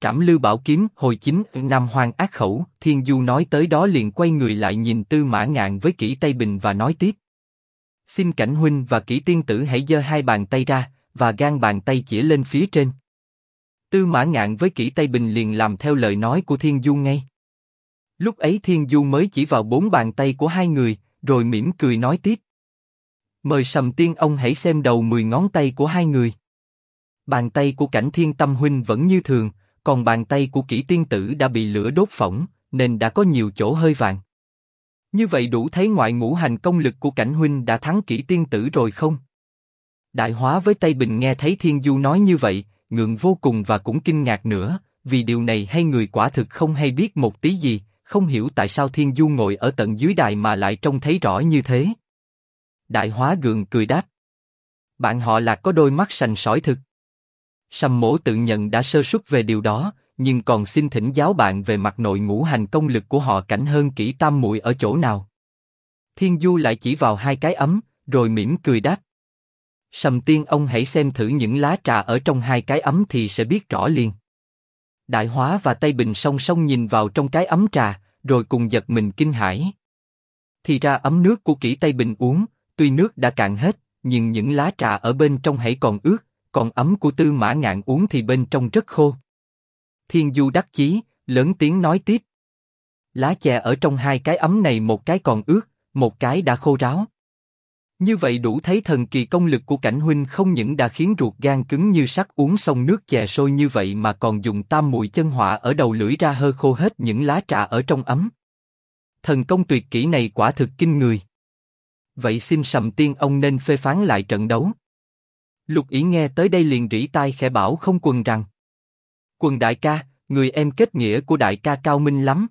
Trảm Lư Bảo Kiếm hồi 9 Nam Hoang Ác Khẩu. Thiên Du nói tới đó liền quay người lại nhìn Tư Mã Ngạn với Kỷ Tây Bình và nói tiếp. Xin Cảnh huynh và Kỷ tiên tử hãy giơ hai bàn tay ra, và gang bàn tay chỉ lên phía trên. Tư Mã Ngạn với Kỷ Tây Bình liền làm theo lời nói của Thiên Du ngay. Lúc ấy Thiên Du mới chỉ vào 4 bàn tay của hai người, rồi mỉm cười nói tiếp. Mời Sầm Tiên ông hãy xem đầu 10 ngón tay của hai người. Bàn tay của Cảnh Thiên Tâm huynh vẫn như thường, còn bàn tay của Kỷ tiên tử đã bị lửa đốt phỏng, nên đã có nhiều chỗ hơi vàng. Như vậy đủ thấy ngoại ngũ hành công lực của Cảnh huynh đã thắng Kỷ tiên tử rồi không? Đại Hóa với Tây Bình nghe thấy Thiên Du nói như vậy, ngượng vô cùng và cũng kinh ngạc nữa, vì điều này hai người quả thực không hay biết một tí gì, không hiểu tại sao Thiên Du ngồi ở tận dưới đài mà lại trông thấy rõ như thế. Đại Hóa gượng cười đáp. Bạn họ Lạc có đôi mắt sành sỏi thực. Sầm Mỗ tự nhận đã sơ suất về điều đó, nhưng còn xin thỉnh giáo bạn về mặt nội ngũ hành công lực của họ Cảnh hơn Kỷ tam muội ở chỗ nào. Thiên Du lại chỉ vào hai cái ấm, rồi mỉm cười đáp. Sầm Tiên ông hãy xem thử những lá trà ở trong hai cái ấm thì sẽ biết rõ liền. Đại Hóa và Tây Bình song song nhìn vào trong cái ấm trà, rồi cùng giật mình kinh hãi. Thì ra ấm nước của Kỷ Tây Bình uống, tuy nước đã cạn hết, nhưng những lá trà ở bên trong hãy còn ướt, còn ấm của Tư Mã Ngạn uống thì bên trong rất khô. Thiên Du đắc chí, lớn tiếng nói tiếp. Lá chè ở trong hai cái ấm này một cái còn ướt, một cái đã khô ráo. Như vậy đủ thấy thần kỳ công lực của Cảnh huynh không những đã khiến ruột gan cứng như sắt uống xong nước chè sôi như vậy mà còn dùng tam muội chân hỏa ở đầu lưỡi ra hơ khô hết những lá trà ở trong ấm. Thần công tuyệt kỹ này quả thực kinh người. Vậy xin Sầm Tiên ông nên phê phán lại trận đấu. Lục Ỷ nghe tới đây liền rỉ tai khẽ bảo không Quần rằng. Quần đại ca, người em kết nghĩa của đại ca cao minh lắm.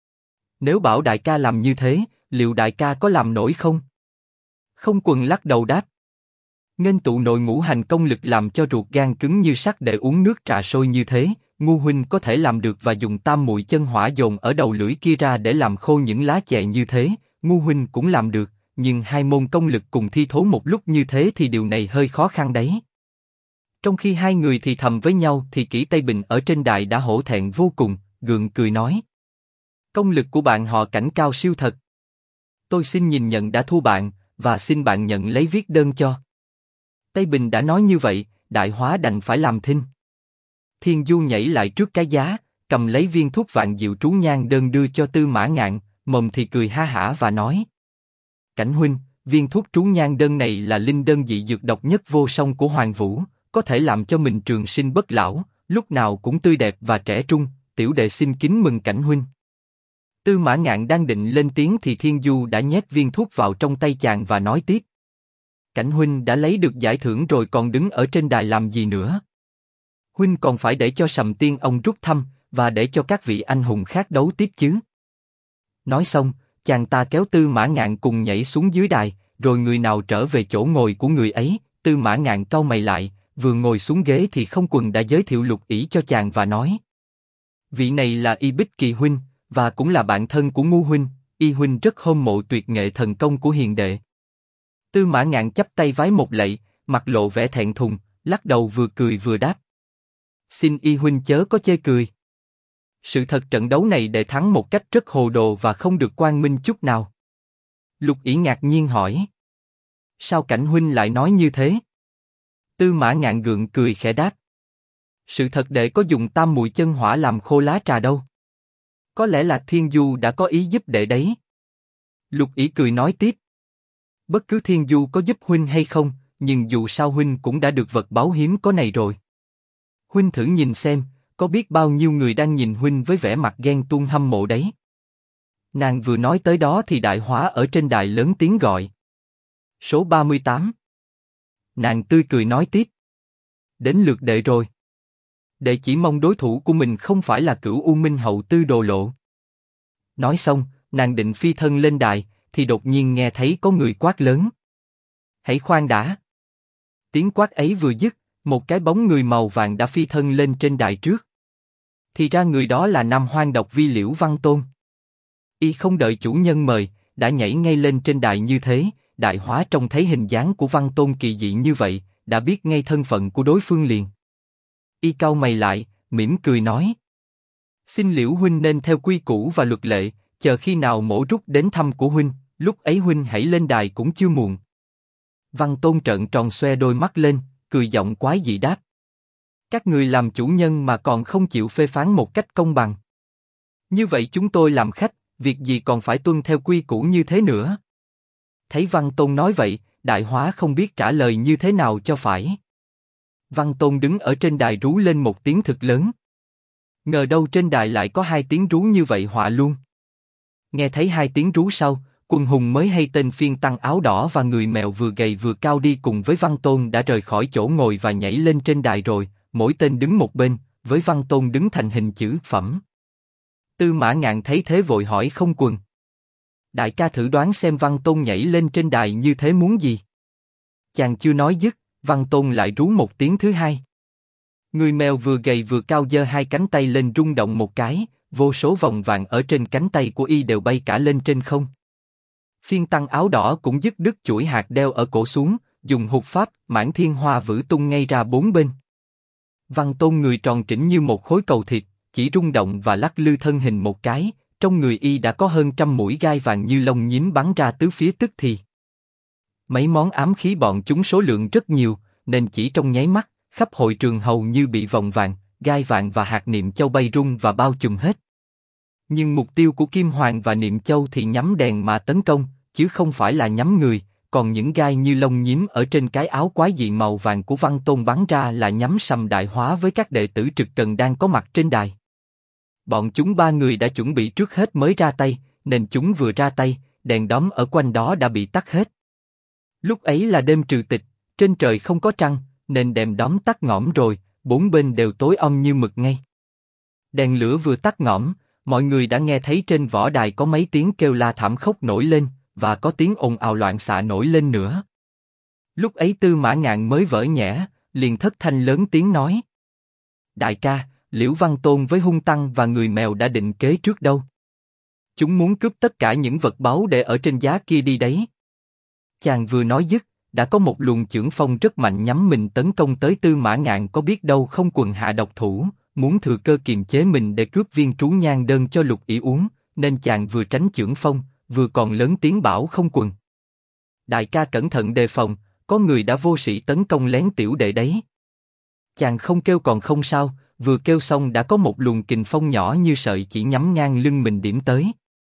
Nếu bảo đại ca làm như thế, liệu đại ca có làm nổi không? Không Quần lắc đầu đáp. Nghênh tụ nội ngũ hành công lực làm cho ruột gan cứng như sắt để uống nước trà sôi như thế, Ngu huynh có thể làm được và dùng tam muội chân hỏa dồn ở đầu lưỡi kia ra để làm khô những lá chè như thế, Ngu huynh cũng làm được, nhưng hai môn công lực cùng thi thố một lúc như thế thì điều này hơi khó khăn đấy. Trong khi hai người thì thầm với nhau thì Kỷ Tây Bình ở trên đài đã hổ thẹn vô cùng, gượng cười nói. Công lực của bạn họ Cảnh cao siêu thật. Tôi xin nhìn nhận đã thua bạn, và xin bạn nhận lấy viết đơn cho. Tây Bình đã nói như vậy, Đại Hóa đành phải làm thinh. Thiên Du nhảy lại trước cái giá, cầm lấy viên thuốc vạn diệu trú nhang đơn đưa cho Tư Mã Ngạn, mồm thì cười ha hả và nói. Cảnh huynh, viên thuốc trú nhang đơn này là linh đơn dị dược độc nhất vô song của Hoàng Vũ, có thể làm cho mình trường sinh bất lão, lúc nào cũng tươi đẹp và trẻ trung, tiểu đệ xin kính mừng Cảnh huynh. Tư Mã Ngạn đang định lên tiếng thì Thiên Du đã nhét viên thuốc vào trong tay chàng và nói tiếp. Cảnh huynh đã lấy được giải thưởng rồi còn đứng ở trên đài làm gì nữa? Huynh còn phải để cho Sầm Tiên ông rút thăm, và để cho các vị anh hùng khác đấu tiếp chứ. Nói xong, chàng ta kéo Tư Mã Ngạn cùng nhảy xuống dưới đài, rồi người nào trở về chỗ ngồi của người ấy. Tư Mã Ngạn cau mày lại, vừa ngồi xuống ghế thì Không Quần đã giới thiệu Lục Ỷ cho chàng và nói. Vị này là Y Bích Kỳ huynh, và cũng là bạn thân của Ngu huynh, Y huynh rất hâm mộ tuyệt nghệ thần công của hiền đệ. Tư Mã Ngạn chắp tay vái một lạy, mặt lộ vẻ thẹn thùng, lắc đầu vừa cười vừa đáp. Xin Y huynh chớ có chê cười. Sự thật trận đấu này đệ thắng một cách rất hồ đồ và không được quang minh chút nào. Lục Ỷ ngạc nhiên hỏi. Sao Cảnh huynh lại nói như thế? Tư Mã Ngạn gượng cười khẽ đáp. Sự thật đệ có dùng tam muội chân hỏa làm khô lá trà đâu. Có lẽ là Thiên Du đã có ý giúp đệ đấy. Lục Ỷ cười nói tiếp. Bất cứ Thiên Du có giúp huynh hay không, nhưng dù sao huynh cũng đã được vật báu hiếm có này rồi. Huynh thử nhìn xem, có biết bao nhiêu người đang nhìn huynh với vẻ mặt ghen tuông hâm mộ đấy. Nàng vừa nói tới đó thì Đại Hóa ở trên đài lớn tiếng gọi. Số 38. Nàng tươi cười nói tiếp. Đến lượt đệ rồi. Đệ chỉ mong đối thủ của mình không phải là Cửu U Minh hậu Tư Đồ Lộ. Nói xong, nàng định phi thân lên đài, thì đột nhiên nghe thấy có người quát lớn. Hãy khoan đã. Tiếng quát ấy vừa dứt, một cái bóng người màu vàng đã phi thân lên trên đài trước. Thì ra người đó là Nam Hoang Độc Vi Liễu Văn Tôn. Y không đợi chủ nhân mời, đã nhảy ngay lên trên đài như thế. Đại Hóa trông thấy hình dáng của Văn Tôn kỳ dị như vậy, đã biết ngay thân phận của đối phương liền. Y cau mày lại, mỉm cười nói. Xin Liễu huynh nên theo quy củ và luật lệ, chờ khi nào mổ rút đến thăm của huynh, lúc ấy huynh hãy lên đài cũng chưa muộn. Văn Tôn trợn tròn xoe đôi mắt lên, cười giọng quái dị đáp. Các người làm chủ nhân mà còn không chịu phê phán một cách công bằng. Như vậy chúng tôi làm khách, việc gì còn phải tuân theo quy củ như thế nữa? Thấy Văn Tôn nói vậy, Đại Hóa không biết trả lời như thế nào cho phải. Văn Tôn đứng ở trên đài rú lên một tiếng thật lớn. Ngờ đâu trên đài lại có hai tiếng rú như vậy họa luôn. Nghe thấy hai tiếng rú sau, Quần hùng mới hay tên phiên tăng áo đỏ và người mèo vừa gầy vừa cao đi cùng với Văn Tôn đã rời khỏi chỗ ngồi và nhảy lên trên đài rồi, mỗi tên đứng một bên, với Văn Tôn đứng thành hình chữ phẩm. Tư Mã Ngạn thấy thế vội hỏi không Quần. Đại ca thử đoán xem Văn Tôn nhảy lên trên đài như thế muốn gì? Chàng chưa nói dứt, Văn Tôn lại rú một tiếng thứ hai. Người mèo vừa gầy vừa cao giơ hai cánh tay lên rung động một cái, vô số vòng vàng ở trên cánh tay của y đều bay cả lên trên không. Phiên tăng áo đỏ cũng dứt đứt chuỗi hạt đeo ở cổ xuống, dùng hụt pháp, mãn thiên hoa vữ tung ngay ra bốn bên. Văn Tôn người tròn trĩnh như một khối cầu thịt, chỉ rung động và lắc lư thân hình một cái, trong người y đã có hơn 100 mũi gai vàng như lông nhím bắn ra tứ phía tức thì. Mấy món ám khí bọn chúng số lượng rất nhiều, nên chỉ trong nháy mắt, khắp hội trường hầu như bị vòng vàng, gai vàng và hạt niệm châu bay rung và bao trùm hết. Nhưng mục tiêu của Kim Hoàng và Niệm Châu thì nhắm đèn mà tấn công, chứ không phải là nhắm người, còn những gai như lông nhím ở trên cái áo quái dị màu vàng của Văn Tôn bắn ra là nhắm Sầm Đại Hóa với các đệ tử trực cần đang có mặt trên đài. Bọn chúng ba người đã chuẩn bị trước hết mới ra tay, nên chúng vừa ra tay, đèn đóm ở quanh đó đã bị tắt hết. Lúc ấy là đêm trừ tịch, trên trời không có trăng, nên đèn đóm tắt ngõm rồi, bốn bên đều tối om như mực ngay. Đèn lửa vừa tắt ngõm, mọi người đã nghe thấy trên võ đài có mấy tiếng kêu la thảm khốc nổi lên, và có tiếng ồn ào loạn xạ nổi lên nữa. Lúc ấy Tư Mã Ngạn mới vỡ nhẽ, liền thất thanh lớn tiếng nói: Đại ca, Liễu Văn Tôn với hung tăng và người mèo đã định kế trước đâu. Chúng muốn cướp tất cả những vật báu để ở trên giá kia đi đấy. Chàng vừa nói dứt, đã có một luồng chưởng phong rất mạnh nhắm mình tấn công tới Tư Mã Ngạn, có biết đâu không Quần hạ độc thủ, muốn thừa cơ kiềm chế mình để cướp viên trú nhan đơn cho Lục Ỷ uống, nên chàng vừa tránh chưởng phong, vừa còn lớn tiếng bảo không Quần. Đại ca cẩn thận đề phòng, có người đã vô sĩ tấn công lén tiểu đệ đấy. Chàng không kêu còn không sao, vừa kêu xong đã có một luồng kình phong nhỏ như sợi chỉ nhắm ngang lưng mình điểm tới.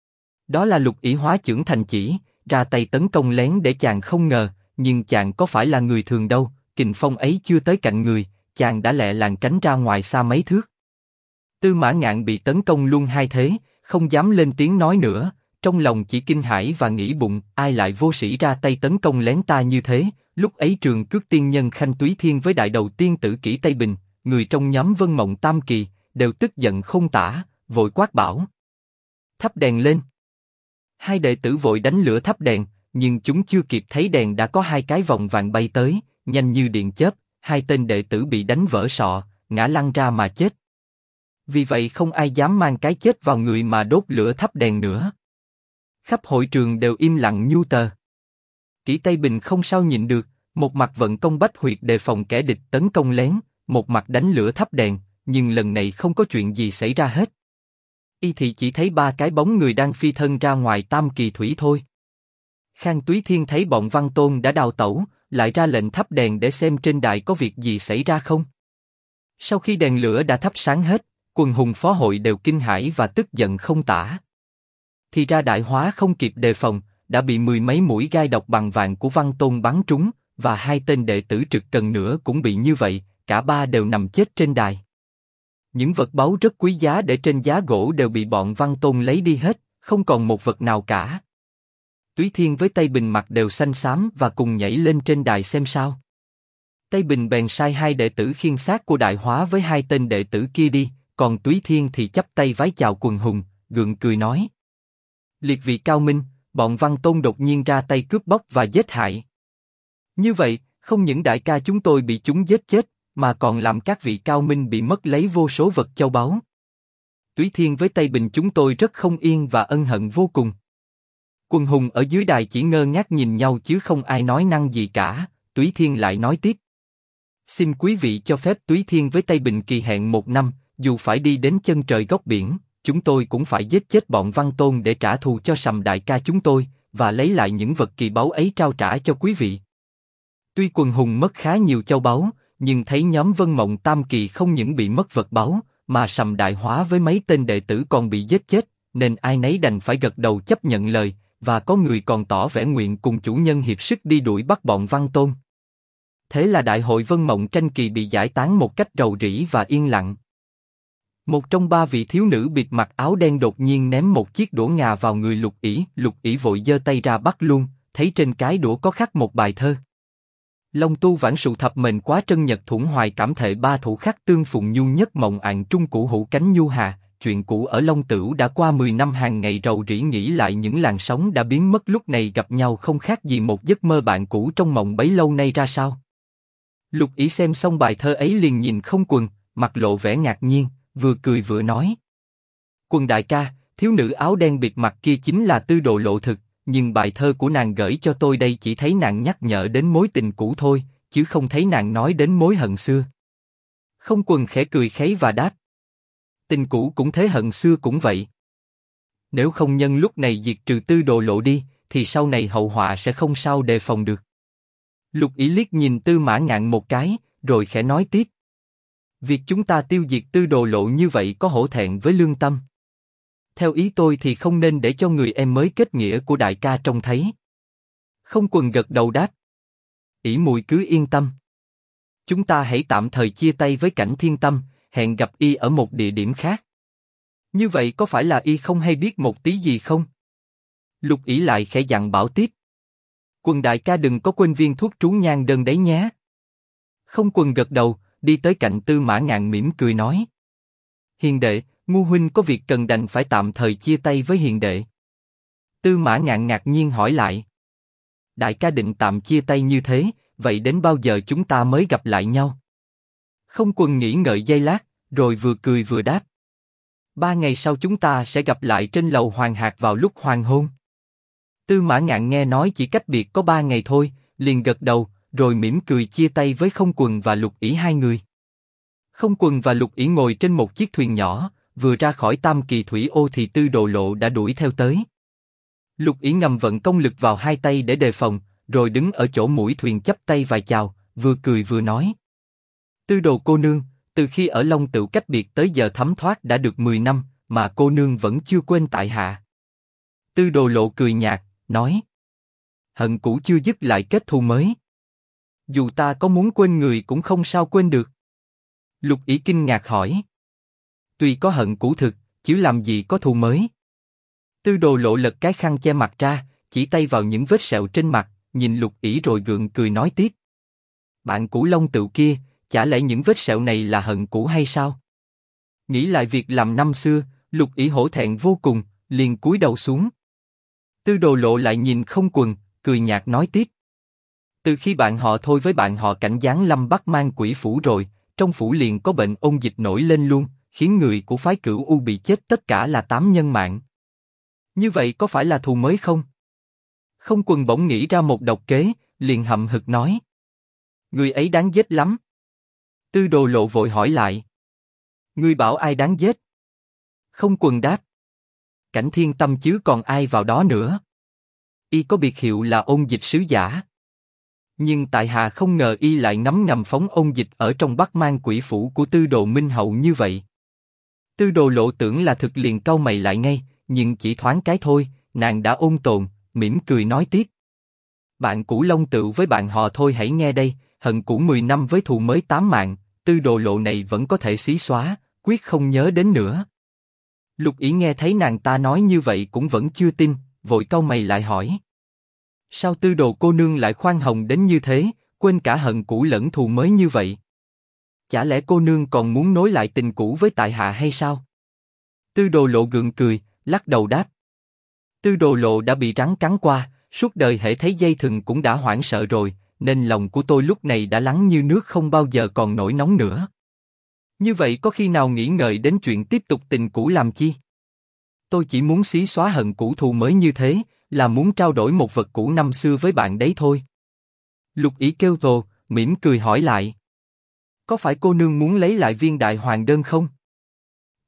Đó là Lục Ỷ hóa chưởng thành chỉ, ra tay tấn công lén để chàng không ngờ, nhưng chàng có phải là người thường đâu, kình phong ấy chưa tới cạnh người, chàng đã lẹ làng tránh ra ngoài xa mấy thước. Tư Mã Ngạn bị tấn công luôn hai thế, không dám lên tiếng nói nữa, trong lòng chỉ kinh hãi và nghĩ bụng, ai lại vô sĩ ra tay tấn công lén ta như thế. Lúc ấy Trường Cước tiên nhân Khanh Túy Thiên với đại đầu tiên tử Kỷ Tây Bình, người trong nhóm Vân Mộng Tam Kỳ, đều tức giận không tả, vội quát bảo: thắp đèn lên. Hai đệ tử vội đánh lửa thắp đèn, nhưng chúng chưa kịp thấy đèn đã có hai cái vòng vàng bay tới, nhanh như điện chớp, hai tên đệ tử bị đánh vỡ sọ, ngã lăn ra mà chết. Vì vậy không ai dám mang cái chết vào người mà đốt lửa thắp đèn nữa. Khắp hội trường đều im lặng như tờ. Kỷ Tây Bình không sao nhịn được, một mặt vận công bách huyệt đề phòng kẻ địch tấn công lén, một mặt đánh lửa thắp đèn, nhưng lần này không có chuyện gì xảy ra hết. Y thì chỉ thấy ba cái bóng người đang phi thân ra ngoài Tam Kỳ Thủy thôi. Khang Túy Thiên thấy bọn Văn Tôn đã đào tẩu, lại ra lệnh thắp đèn để xem trên đài có việc gì xảy ra không. Sau khi đèn lửa đã thắp sáng hết, quần hùng phó hội đều kinh hãi và tức giận không tả. Thì ra Đại Hóa không kịp đề phòng, đã bị 10 mấy mũi gai độc bằng vàng của Văn Tôn bắn trúng, và hai tên đệ tử trực cần nữa cũng bị như vậy, cả ba đều nằm chết trên đài. Những vật báu rất quý giá để trên giá gỗ đều bị bọn Văn Tôn lấy đi hết, không còn một vật nào cả. Túy Thiên với Tây Bình mặt đều xanh xám và cùng nhảy lên trên đài xem sao. Tây Bình bèn sai hai đệ tử khiêng xác của Đại Hóa với hai tên đệ tử kia đi, còn Túy Thiên thì chắp tay vái chào quần hùng, gượng cười nói: liệt vị cao minh, bọn Văn Tôn đột nhiên ra tay cướp bóc và giết hại. Như vậy, không những đại ca chúng tôi bị chúng giết chết, mà còn làm các vị cao minh bị mất lấy vô số vật châu báu. Túy Thiên với Tây Bình chúng tôi rất không yên và ân hận vô cùng. Quần hùng ở dưới đài chỉ ngơ ngác nhìn nhau chứ không ai nói năng gì cả. Túy Thiên lại nói tiếp: xin quý vị cho phép Túy Thiên với Tây Bình kỳ hẹn 1 năm, dù phải đi đến chân trời góc biển, chúng tôi cũng phải giết chết bọn Văn Tôn để trả thù cho Sầm đại ca chúng tôi, và lấy lại những vật kỳ báu ấy trao trả cho quý vị. Tuy quần hùng mất khá nhiều châu báu, nhưng thấy nhóm Vân Mộng Tam Kỳ không những bị mất vật báu, mà Sầm đại hóa với mấy tên đệ tử còn bị giết chết, nên ai nấy đành phải gật đầu chấp nhận lời, và có người còn tỏ vẻ nguyện cùng chủ nhân hiệp sức đi đuổi bắt bọn Văn Tôn. Thế là đại hội Vân Mộng Tranh Kỳ bị giải tán một cách rầu rĩ và yên lặng. Một trong ba vị thiếu nữ bịt mặt áo đen đột nhiên ném một chiếc đũa ngà vào người Lục Ỷ vội giơ tay ra bắt luôn, thấy trên cái đũa có khắc một bài thơ. Long tu vãn sụ thập mệnh quá trân nhật thủng hoài cảm thệ ba thủ khắc tương phùng nhu nhất mộng ạn trung cũ hữu cánh nhu hà. Chuyện cũ ở Long Tửu đã qua 10 năm, hàng ngày rầu rĩ nghĩ lại những làn sóng đã biến mất lúc này gặp nhau không khác gì một giấc mơ bạn cũ trong mộng bấy lâu nay ra sao. Lục Ỷ xem xong bài thơ ấy liền nhìn Không Quần, mặt lộ vẻ ngạc nhiên, vừa cười vừa nói: Quần đại ca, thiếu nữ áo đen bịt mặt kia chính là Tư Đồ Lộ thực, nhưng bài thơ của nàng gửi cho tôi đây chỉ thấy nàng nhắc nhở đến mối tình cũ thôi, chứ không thấy nàng nói đến mối hận xưa. Không Quần khẽ cười khấy và đáp: Tình cũ cũng thế, hận xưa cũng vậy. Nếu không nhân lúc này diệt trừ Tư Đồ Lộ đi, thì sau này hậu họa sẽ không sao đề phòng được. Lục Ỷ liếc nhìn Tư Mã Ngạn một cái, rồi khẽ nói tiếp: Việc chúng ta tiêu diệt Tư Đồ Lộ như vậy có hổ thẹn với lương tâm. Theo ý tôi thì không nên để cho người em mới kết nghĩa của đại ca trông thấy. Không Quần gật đầu đáp: Ỷ muội cứ yên tâm. Chúng ta hãy tạm thời chia tay với Cảnh Thiên Tâm, hẹn gặp y ở một địa điểm khác. Như vậy có phải là y không hay biết một tí gì không? Lục Ỷ lại khẽ dặn bảo tiếp: Quần đại ca đừng có quên viên thuốc trú nhang đơn đấy nhé. Không Quần gật đầu, đi tới cạnh Tư Mã Ngạn mỉm cười nói: Hiền đệ, Ngu huynh có việc cần đành phải tạm thời chia tay với hiền đệ. Tư Mã Ngạn ngạc nhiên hỏi lại: Đại ca định tạm chia tay như thế, vậy đến bao giờ chúng ta mới gặp lại nhau? Không Quần nghĩ ngợi giây lát, rồi vừa cười vừa đáp: 3 ngày sau chúng ta sẽ gặp lại trên lầu Hoàng Hạc vào lúc hoàng hôn. Tư Mã Ngạn nghe nói chỉ cách biệt có 3 ngày thôi, liền gật đầu, rồi mỉm cười chia tay với Không Quần và Lục Ỷ hai người. Không Quần và Lục Ỷ ngồi trên một chiếc thuyền nhỏ, vừa ra khỏi Tam Kỳ Thủy Ô thì Tư Đồ Lộ đã đuổi theo tới. Lục Ỷ ngầm vận công lực vào hai tay để đề phòng, rồi đứng ở chỗ mũi thuyền chắp tay vài chào, vừa cười vừa nói: Tư Đồ cô nương, từ khi ở Long Tửu cách biệt tới giờ thấm thoát đã được 10 năm, mà cô nương vẫn chưa quên tại hạ. Tư Đồ Lộ cười nhạt, nói: Hận cũ chưa dứt lại kết thù mới. Dù ta có muốn quên người cũng không sao quên được. Lục Ỷ kinh ngạc hỏi: Tuy có hận cũ thực, chứ làm gì có thù mới? Tư Đồ Lộ lật cái khăn che mặt ra, chỉ tay vào những vết sẹo trên mặt, nhìn Lục Ỷ rồi gượng cười nói tiếp: Bạn cũ Long Tửu kia, chả lẽ những vết sẹo này là hận cũ hay sao? Nghĩ lại việc làm năm xưa, Lục Ỷ hổ thẹn vô cùng, liền cúi đầu xuống. Tư Đồ Lộ lại nhìn Không Quần, cười nhạt nói tiếp: Từ khi bạn họ Thôi với bạn họ Cảnh giáng lâm Bắc Mang Quỷ phủ rồi, trong phủ liền có bệnh ôn dịch nổi lên luôn, khiến người của phái Cửu U bị chết tất cả là 8 nhân mạng. Như vậy có phải là thù mới không? Không Quần bỗng nghĩ ra một độc kế, liền hậm hực nói: Người ấy đáng giết lắm. Tư Đồ Lộ vội hỏi lại: Ngươi bảo ai đáng giết? Không Quần đáp: Cảnh Thiên Tâm chứ còn ai vào đó nữa. Y có biệt hiệu là ôn dịch sứ giả. Nhưng tại hạ không ngờ y lại ngấm ngầm phóng ôn dịch ở trong Bắc Mang Quỷ phủ của Tư Đồ Minh Hậu như vậy. Tư Đồ Lộ tưởng là thực liền cau mày lại ngay, nhưng chỉ thoáng cái thôi, nàng đã ôn tồn, mỉm cười nói tiếp: Bạn cũ Long Tửu với bạn họ Thôi hãy nghe đây, hận cũ 10 năm với thù mới 8 mạng, Tư Đồ Lộ này vẫn có thể xí xóa, quyết không nhớ đến nữa. Lục Ỷ nghe thấy nàng ta nói như vậy cũng vẫn chưa tin, vội cau mày lại hỏi: Sao Tư Đồ cô nương lại khoan hồng đến như thế, quên cả hận cũ lẫn thù mới như vậy? Chả lẽ cô nương còn muốn nối lại tình cũ với tại hạ hay sao? Tư Đồ Lộ gượng cười, lắc đầu đáp: Tư Đồ Lộ đã bị rắn cắn qua, suốt đời hễ thấy dây thừng cũng đã hoảng sợ rồi, nên lòng của tôi lúc này đã lắng như nước, không bao giờ còn nổi nóng nữa. Như vậy có khi nào nghĩ ngợi đến chuyện tiếp tục tình cũ làm chi? Tôi chỉ muốn xí xóa hận cũ thù mới như thế, là muốn trao đổi một vật cũ năm xưa với bạn đấy thôi. Lục Ỷ kêu rồ, mỉm cười hỏi lại: Có phải cô nương muốn lấy lại viên đại hoàng đơn không?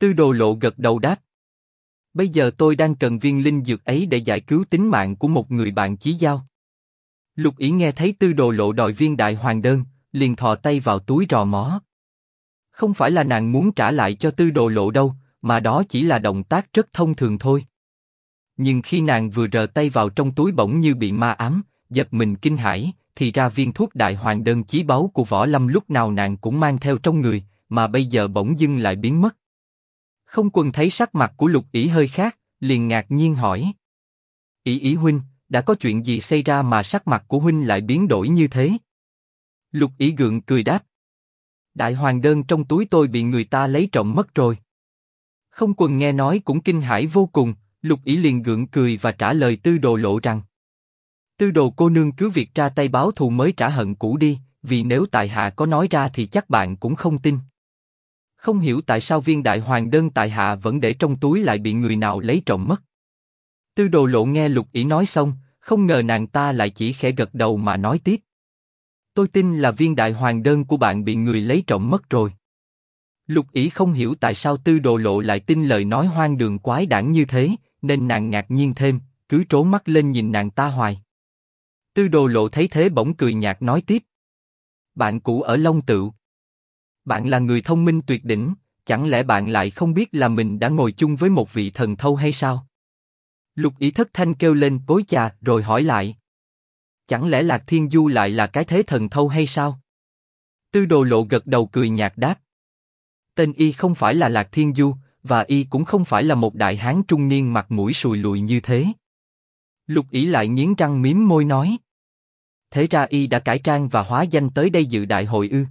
Tư Đồ Lộ gật đầu đáp. Bây giờ tôi đang cần viên linh dược ấy để giải cứu tính mạng của một người bạn chí giao. Lục Ý nghe thấy Tư Đồ Lộ đòi viên đại hoàng đơn, liền thò tay vào túi rò mó. Không phải là nàng muốn trả lại cho Tư Đồ Lộ đâu, mà đó chỉ là động tác rất thông thường thôi. Nhưng khi nàng vừa rờ tay vào trong túi bỗng như bị ma ám, giật mình kinh hãi, thì ra viên thuốc đại hoàng đơn chí báu của Võ Lâm lúc nào nàng cũng mang theo trong người, mà bây giờ bỗng dưng lại biến mất. Không Quân thấy sắc mặt của Lục Ý hơi khác, liền ngạc nhiên hỏi: Ý huynh, đã có chuyện gì xảy ra mà sắc mặt của huynh lại biến đổi như thế? Lục Ý gượng cười đáp: Đại hoàng đơn trong túi tôi bị người ta lấy trộm mất rồi. Không Quân nghe nói cũng kinh hãi vô cùng, Lục Ý liền gượng cười và trả lời Tư Đồ Lộ rằng: Tư Đồ cô nương cứ việc ra tay báo thù mới trả hận cũ đi, vì nếu tại hạ có nói ra thì chắc bạn cũng không tin. Không hiểu tại sao viên đại hoàng đơn tại hạ vẫn để trong túi lại bị người nào lấy trộm mất. Tư Đồ Lộ nghe Lục Ý nói xong, không ngờ nàng ta lại chỉ khẽ gật đầu mà nói tiếp: Tôi tin là viên đại hoàng đơn của bạn bị người lấy trộm mất rồi. Lục Ý không hiểu tại sao Tư Đồ Lộ lại tin lời nói hoang đường quái đản như thế, nên nàng ngạc nhiên thêm, cứ trố mắt lên nhìn nàng ta hoài. Tư Đồ Lộ thấy thế bỗng cười nhạt nói tiếp: Bạn cũ ở Long Tựu. Bạn là người thông minh tuyệt đỉnh, chẳng lẽ bạn lại không biết là mình đã ngồi chung với một vị thần thâu hay sao? Lục Ý thất thanh kêu lên cối chà rồi hỏi lại: Chẳng lẽ Lạc Thiên Du lại là cái thế thần thâu hay sao? Tư Đồ Lộ gật đầu cười nhạt đáp: Tên y không phải là Lạc Thiên Du, và y cũng không phải là một đại hán trung niên mặt mũi sùi lùi như thế. Lục Ý lại nghiến răng mím môi nói: Thế ra y đã cải trang và hóa danh tới đây dự đại hội ư?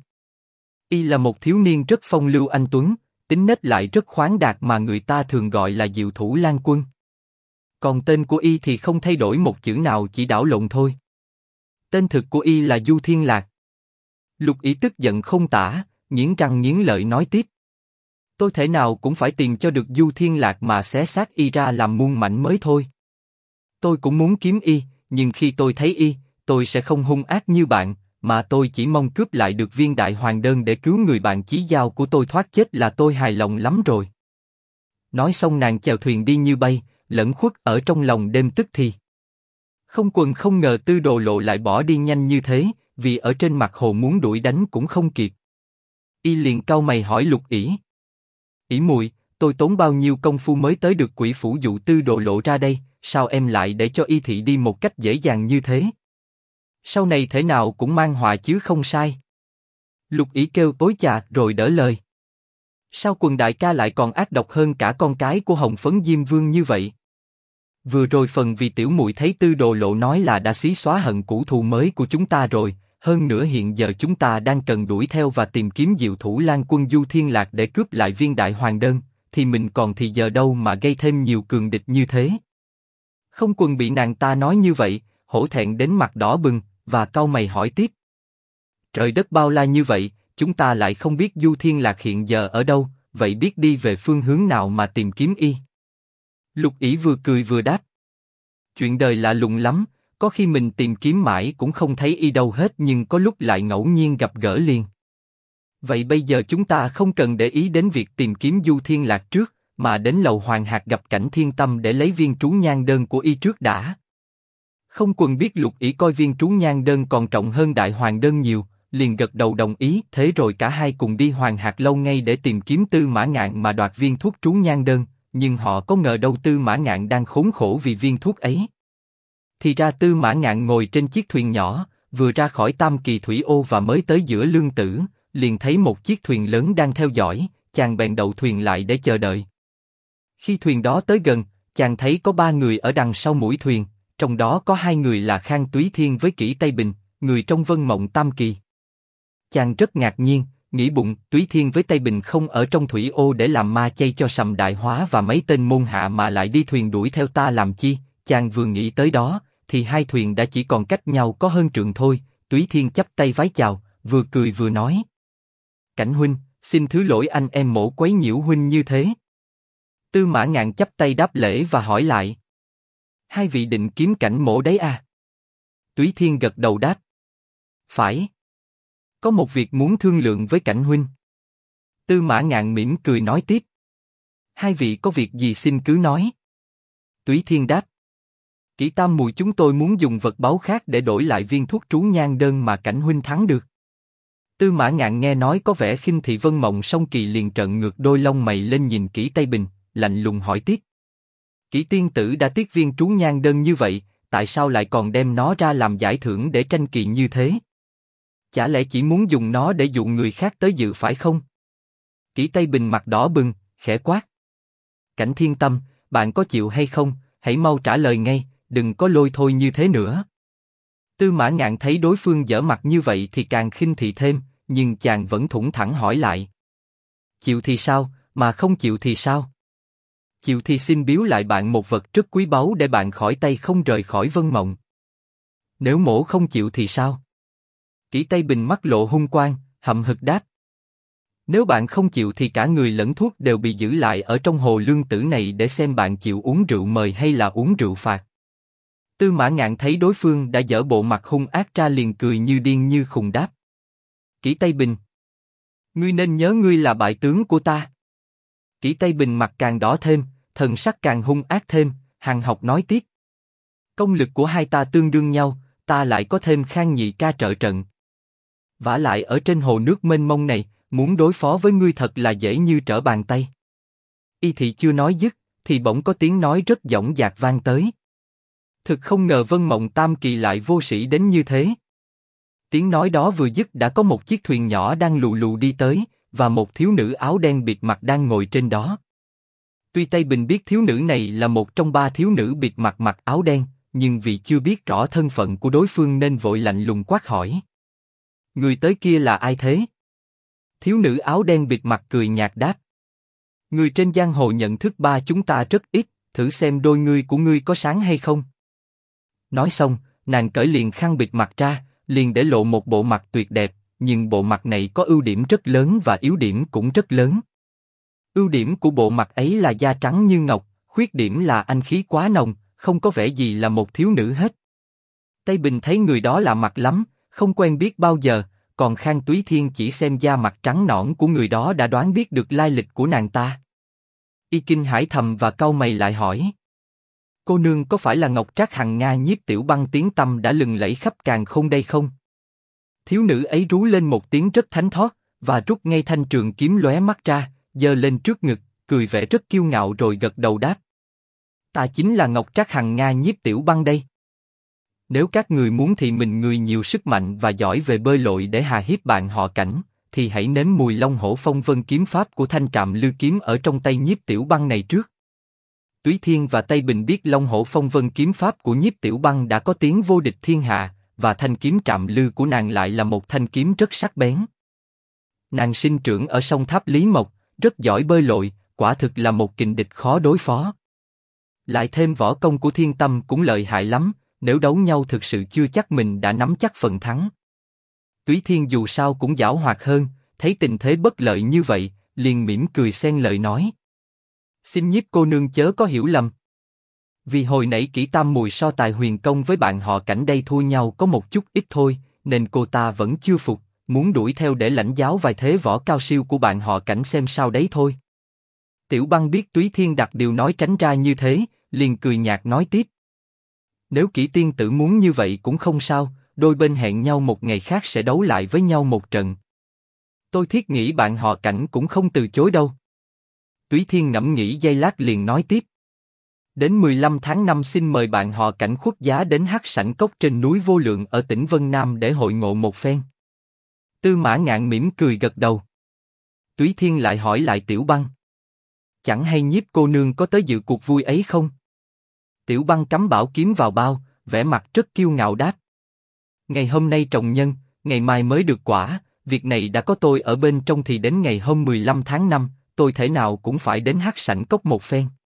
Y là một thiếu niên rất phong lưu anh tuấn, tính nết lại rất khoáng đạt mà người ta thường gọi là Diệu Thủ Lan Quân. Còn tên của y thì không thay đổi một chữ nào, chỉ đảo lộn thôi. Tên thực của y là Du Thiên Lạc. Lục Ý tức giận không tả, nghiến răng nghiến lợi nói tiếp: Tôi thể nào cũng phải tìm cho được Du Thiên Lạc mà xé xác y ra làm muôn mảnh mới thôi. Tôi cũng muốn kiếm y, nhưng khi tôi thấy y, tôi sẽ không hung ác như bạn, mà tôi chỉ mong cướp lại được viên đại hoàng đơn để cứu người bạn chí giao của tôi thoát chết là tôi hài lòng lắm rồi. Nói xong nàng chèo thuyền đi như bay, lẫn khuất ở trong lòng đêm tức thì. Không Quân không ngờ Tư Đồ Lộ lại bỏ đi nhanh như thế, vì ở trên mặt hồ muốn đuổi đánh cũng không kịp. Y liền cau mày hỏi Lục Ý: Ý muội, tôi tốn bao nhiêu công phu mới tới được Quỷ Phủ dụ Tư Đồ Lộ ra đây, sao em lại để cho y thị đi một cách dễ dàng như thế? Sau này thế nào cũng mang họa chứ không sai. Lục Ý kêu tối chà rồi đỡ lời: Sao Quần đại ca lại còn ác độc hơn cả con cái của Hồng Phấn Diêm Vương như vậy? Vừa rồi phần vì tiểu muội thấy Tư Đồ Lộ nói là đã xí xóa hận cũ thù mới của chúng ta rồi, hơn nữa hiện giờ chúng ta đang cần đuổi theo và tìm kiếm Diệu Thủ Lan Quân Du Thiên Lạc để cướp lại viên đại hoàng đơn, thì mình còn thì giờ đâu mà gây thêm nhiều cường địch như thế. Không Quân bị nàng ta nói như vậy, hổ thẹn đến mặt đỏ bừng, và cau mày hỏi tiếp: Trời đất bao la như vậy, chúng ta lại không biết Du Thiên Lạc hiện giờ ở đâu, vậy biết đi về phương hướng nào mà tìm kiếm y? Lục Ý vừa cười vừa đáp: Chuyện đời lạ lùng lắm, có khi mình tìm kiếm mãi cũng không thấy y đâu hết, nhưng có lúc lại ngẫu nhiên gặp gỡ liền. Vậy bây giờ chúng ta không cần để ý đến việc tìm kiếm Du Thiên Lạc trước, mà đến lầu Hoàng Hạc gặp Cảnh Thiên Tâm để lấy viên trú nhan đơn của y trước đã. Không Quân biết Lục Ý coi viên trú nhan đơn còn trọng hơn đại hoàng đơn nhiều, liền gật đầu đồng ý. Thế rồi cả hai cùng đi Hoàng Hạc lâu ngay để tìm kiếm Tư Mã Ngạn mà đoạt viên thuốc trú nhan đơn, nhưng họ có ngờ đâu Tư Mã Ngạn đang khốn khổ vì viên thuốc ấy. Thì ra Tư Mã Ngạn ngồi trên chiếc thuyền nhỏ, vừa ra khỏi Tam Kỳ Thủy Ô và mới tới giữa Lương Tử, liền thấy một chiếc thuyền lớn đang theo dõi, chàng bèn đậu thuyền lại để chờ đợi. Khi thuyền đó tới gần, chàng thấy có 3 người ở đằng sau mũi thuyền, trong đó có 2 người là Khang Túy Thiên với Kỷ Tây Bình, người trong Vân Mộng Tam Kỳ. Chàng rất ngạc nhiên, nghĩ bụng Túy Thiên với Tây Bình không ở trong Thủy Ô để làm ma chay cho Sầm Đại Hóa và mấy tên môn hạ mà lại đi thuyền đuổi theo ta làm chi? Chàng vừa nghĩ tới đó, thì hai thuyền đã chỉ còn cách nhau có hơn trượng thôi. Túy Thiên chắp tay vái chào, vừa cười vừa nói: Cảnh huynh, xin thứ lỗi anh em mổ quấy nhiễu huynh như thế. Tư Mã Ngạn chắp tay đáp lễ và hỏi lại: Hai vị định kiếm Cảnh mổ đấy à? Túy Thiên gật đầu đáp: Phải. Có một việc muốn thương lượng với Cảnh huynh. Tư Mã Ngạn mỉm cười nói tiếp: Hai vị có việc gì xin cứ nói. Túy Thiên đáp. Kỷ Tam Mùi chúng tôi muốn dùng vật báu khác để đổi lại viên thuốc trú nhang đơn mà Cảnh huynh thắng được. Tư Mã Ngạn nghe nói có vẻ khinh thị Vân Mộng song kỳ liền trợn ngược đôi lông mày lên nhìn Kỷ Tây Bình, lạnh lùng hỏi tiếp. Kỷ tiên tử đã tiếc viên trú nhang đơn như vậy, tại sao lại còn đem nó ra làm giải thưởng để tranh kỳ như thế? Chả lẽ chỉ muốn dùng nó để dụ người khác tới dự phải không? Kỷ Tây Bình mặt đỏ bừng, khẽ quát. Cảnh Thiên Tâm, bạn có chịu hay không? Hãy mau trả lời ngay, đừng có lôi thôi như thế nữa. Tư Mã Ngạn thấy đối phương dở mặt như vậy thì càng khinh thị thêm, nhưng chàng vẫn thủng thẳng hỏi lại. Chịu thì sao, mà không chịu thì sao? Chịu thì xin biếu lại bạn một vật rất quý báu để bạn khỏi tay không rời khỏi Vân Mộng. Nếu mỗ không chịu thì sao? Kỷ Tây Bình mắt lộ hung quang, hậm hực đáp. Nếu bạn không chịu thì cả người lẫn thuốc đều bị giữ lại ở trong hồ lương tử này để xem bạn chịu uống rượu mời hay là uống rượu phạt. Tư Mã Ngạn thấy đối phương đã dở bộ mặt hung ác ra liền cười như điên như khùng đáp. Kỷ Tây Bình, ngươi nên nhớ ngươi là bại tướng của ta. Kỷ Tây Bình mặt càng đỏ thêm, thần sắc càng hung ác thêm, hằn học nói tiếp. Công lực của hai ta tương đương nhau, ta lại có thêm Khang nhị ca trợ trận. Vả lại ở trên hồ nước mênh mông này, muốn đối phó với ngươi thật là dễ như trở bàn tay. Y thị chưa nói dứt, thì bỗng có tiếng nói rất dõng dạc vang tới. Thực không ngờ Vân Mộng Tam Kỳ lại vô sĩ đến như thế. Tiếng nói đó vừa dứt đã có một chiếc thuyền nhỏ đang lù lù đi tới, và một thiếu nữ áo đen bịt mặt đang ngồi trên đó. Tuy Tây Bình biết thiếu nữ này là một trong ba thiếu nữ bịt mặt mặc áo đen, nhưng vì chưa biết rõ thân phận của đối phương nên vội lạnh lùng quát hỏi. Người tới kia là ai thế? Thiếu nữ áo đen bịt mặt cười nhạt đáp. Người trên giang hồ nhận thức ba chúng ta rất ít, thử xem đôi ngươi của ngươi có sáng hay không. Nói xong, nàng cởi liền khăn bịt mặt ra, liền để lộ một bộ mặt tuyệt đẹp, nhưng bộ mặt này có ưu điểm rất lớn và yếu điểm cũng rất lớn. Ưu điểm của bộ mặt ấy là da trắng như ngọc, khuyết điểm là anh khí quá nồng, không có vẻ gì là một thiếu nữ hết. Tây Bình thấy người đó lạ mặt lắm, không quen biết bao giờ, còn Khang Túy Thiên chỉ xem da mặt trắng nõn của người đó đã đoán biết được lai lịch của nàng ta. Y kinh hãi thầm và cau mày lại hỏi. Cô nương có phải là Ngọc Trác Hằng Nga Nhiếp Tiểu Băng tiếng tăm đã lừng lẫy khắp càn khôn đây không? Thiếu nữ ấy rú lên một tiếng rất thánh thót, và rút ngay thanh trường kiếm lóe mắt ra, giơ lên trước ngực, cười vẻ rất kiêu ngạo rồi gật đầu đáp. Ta chính là Ngọc Trác Hằng Nga Nhiếp Tiểu Băng đây. Nếu các người muốn thì mình người nhiều sức mạnh và giỏi về bơi lội để hà hiếp bạn họ Cảnh, thì hãy nếm mùi Long Hổ Phong Vân kiếm pháp của Thanh Trạm Lư kiếm ở trong tay Nhiếp Tiểu Băng này trước. Túy Thiên và Tây Bình biết Long Hổ Phong Vân kiếm pháp của Nhiếp Tiểu Băng đã có tiếng vô địch thiên hạ, và thanh kiếm Trạm Lư của nàng lại là một thanh kiếm rất sắc bén. Nàng sinh trưởng ở sông Tháp Lý Mộc, rất giỏi bơi lội, quả thực là một kình địch khó đối phó. Lại thêm võ công của Thiên Tâm cũng lợi hại lắm, nếu đấu nhau thực sự chưa chắc mình đã nắm chắc phần thắng. Túy Thiên dù sao cũng giảo hoạt hơn, thấy tình thế bất lợi như vậy, liền mỉm cười xen lời nói. Xin Nhiếp cô nương chớ có hiểu lầm. Vì hồi nãy Kỷ Tam Mùi so tài huyền công với bạn họ Cảnh đây thua nhau có một chút ít thôi, nên cô ta vẫn chưa phục, muốn đuổi theo để lãnh giáo vài thế võ cao siêu của bạn họ Cảnh xem sao đấy thôi. Tiểu Băng biết Túy Thiên đặt điều nói tránh ra như thế, liền cười nhạt nói tiếp. Nếu Kỷ tiên tử muốn như vậy cũng không sao, đôi bên hẹn nhau một ngày khác sẽ đấu lại với nhau một trận. Tôi thiết nghĩ bạn họ Cảnh cũng không từ chối đâu. Túy Thiên ngẫm nghĩ giây lát liền nói tiếp. Đến 15 tháng 5 xin mời bạn họ Cảnh khuất giá đến Hắc Sảnh Cốc trên núi Vô Lượng ở tỉnh Vân Nam để hội ngộ một phen. Tư Mã Ngạn mỉm cười gật đầu. Túy Thiên lại hỏi lại Tiểu Băng. Chẳng hay Nhiếp cô nương có tới dự cuộc vui ấy không? Tiểu Băng cắm bảo kiếm vào bao, vẻ mặt rất kiêu ngạo đáp. Ngày hôm nay trồng nhân, ngày mai mới được quả, việc này đã có tôi ở bên trong thì đến ngày hôm 15 tháng 5, tôi thể nào cũng phải đến Hắc Sảnh Cốc một phen.